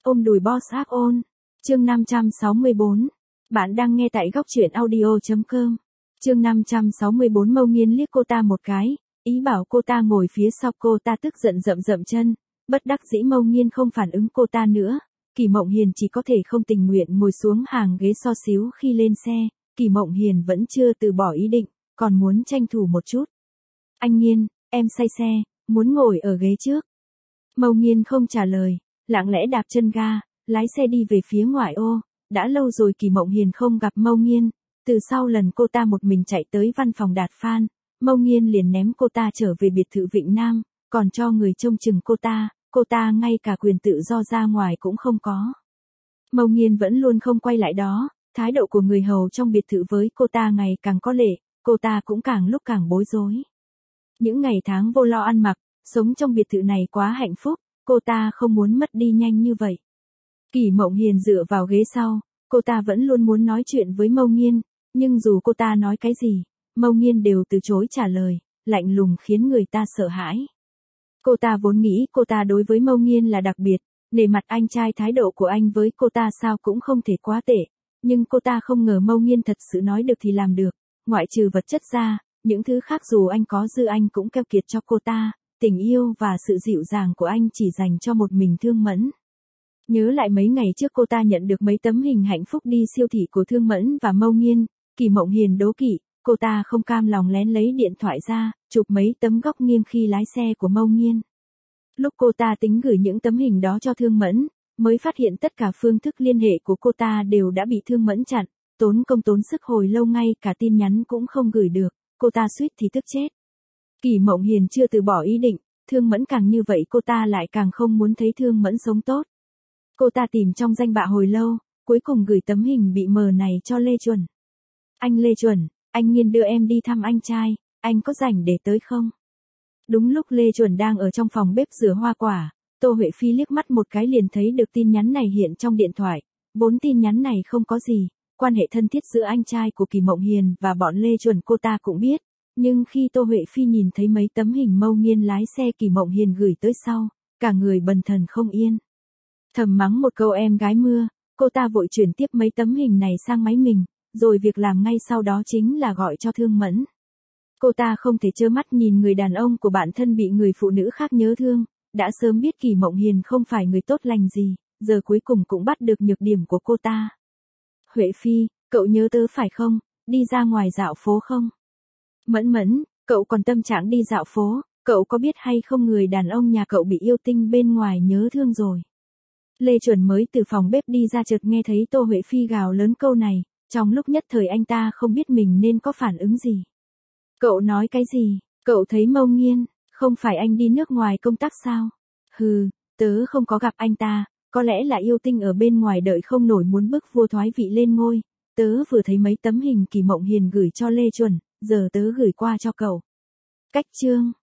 Ôm đùi boss áp ôn. Chương 564. Bạn đang nghe tại góc truyện audio.com. Chương 564. Mâu Nghiên liếc cô ta một cái, ý bảo cô ta ngồi phía sau. Cô ta tức giận rậm rậm chân, bất đắc dĩ Mâu Nghiên không phản ứng cô ta nữa. Kỳ Mộng Hiền chỉ có thể không tình nguyện ngồi xuống hàng ghế so xíu. Khi lên xe, Kỳ Mộng Hiền vẫn chưa từ bỏ ý định, còn muốn tranh thủ một chút. Anh Nghiên, em say xe, muốn ngồi ở ghế trước. Mâu Nghiên không trả lời, lặng lẽ đạp chân ga, lái xe đi về phía ngoại ô. Đã lâu rồi Kỳ Mộng Hiền không gặp Mâu Nghiên, từ sau lần cô ta một mình chạy tới văn phòng Đạt Phan, Mâu Nghiên liền ném cô ta trở về biệt thự Vịnh Nam, còn cho người trông chừng cô ta ngay cả quyền tự do ra ngoài cũng không có. Mâu Nghiên vẫn luôn không quay lại đó, thái độ của người hầu trong biệt thự với cô ta ngày càng có lệ, cô ta cũng càng lúc càng bối rối. Những ngày tháng vô lo ăn mặc, sống trong biệt thự này quá hạnh phúc, cô ta không muốn mất đi nhanh như vậy. Kỳ Mộng Hiền dựa vào ghế sau, cô ta vẫn luôn muốn nói chuyện với Mâu Nghiên, nhưng dù cô ta nói cái gì, Mâu Nghiên đều từ chối trả lời, lạnh lùng khiến người ta sợ hãi. Cô ta vốn nghĩ cô ta đối với Mâu Nghiên là đặc biệt, nể mặt anh trai thái độ của anh với cô ta sao cũng không thể quá tệ, nhưng cô ta không ngờ Mâu Nghiên thật sự nói được thì làm được, ngoại trừ vật chất ra, những thứ khác dù anh có dư anh cũng keo kiệt cho cô ta, tình yêu và sự dịu dàng của anh chỉ dành cho một mình Thương Mẫn. Nhớ lại mấy ngày trước cô ta nhận được mấy tấm hình hạnh phúc đi siêu thị của Thương Mẫn và Mâu Nghiên, Kỳ Mộng Hiền đố kỵ, cô ta không cam lòng lén lấy điện thoại ra, chụp mấy tấm góc nghiêng khi lái xe của Mâu Nghiên. Lúc cô ta tính gửi những tấm hình đó cho Thương Mẫn, mới phát hiện tất cả phương thức liên hệ của cô ta đều đã bị Thương Mẫn chặn, tốn công tốn sức hồi lâu ngay cả tin nhắn cũng không gửi được, cô ta suýt thì tức chết. Kỳ Mộng Hiền chưa từ bỏ ý định, Thương Mẫn càng như vậy cô ta lại càng không muốn thấy Thương Mẫn sống tốt. Cô ta tìm trong danh bạ hồi lâu, cuối cùng gửi tấm hình bị mờ này cho Lê Chuẩn. Anh Lê Chuẩn, anh Nghiên đưa em đi thăm anh trai, anh có rảnh để tới không? Đúng lúc Lê Chuẩn đang ở trong phòng bếp rửa hoa quả, Tô Huệ Phi liếc mắt một cái liền thấy được tin nhắn này hiện trong điện thoại. Vốn tin nhắn này không có gì, quan hệ thân thiết giữa anh trai của Kỳ Mộng Hiền và bọn Lê Chuẩn cô ta cũng biết. Nhưng khi Tô Huệ Phi nhìn thấy mấy tấm hình Mâu Nghiên lái xe Kỳ Mộng Hiền gửi tới sau, cả người bần thần không yên. Thầm mắng một câu em gái mưa, cô ta vội chuyển tiếp mấy tấm hình này sang máy mình, rồi việc làm ngay sau đó chính là gọi cho Thương Mẫn. Cô ta không thể trơ mắt nhìn người đàn ông của bản thân bị người phụ nữ khác nhớ thương, đã sớm biết Kỳ Mộng Hiền không phải người tốt lành gì, giờ cuối cùng cũng bắt được nhược điểm của cô ta. Huệ Phi, cậu nhớ tớ phải không, đi ra ngoài dạo phố không? Mẫn Mẫn, cậu còn tâm trạng đi dạo phố, cậu có biết hay không người đàn ông nhà cậu bị yêu tinh bên ngoài nhớ thương rồi. Lê Chuẩn mới từ phòng bếp đi ra chợt nghe thấy Tô Huệ Phi gào lớn câu này, trong lúc nhất thời anh ta không biết mình nên có phản ứng gì. Cậu nói cái gì, cậu thấy Mâu Nghiên, không phải anh đi nước ngoài công tác sao? Hừ, tớ không có gặp anh ta, có lẽ là yêu tinh ở bên ngoài đợi không nổi muốn bức vua thoái vị lên ngôi, tớ vừa thấy mấy tấm hình Kỳ Mộng Hiền gửi cho Lê Chuẩn, giờ tớ gửi qua cho cậu. Cách chương.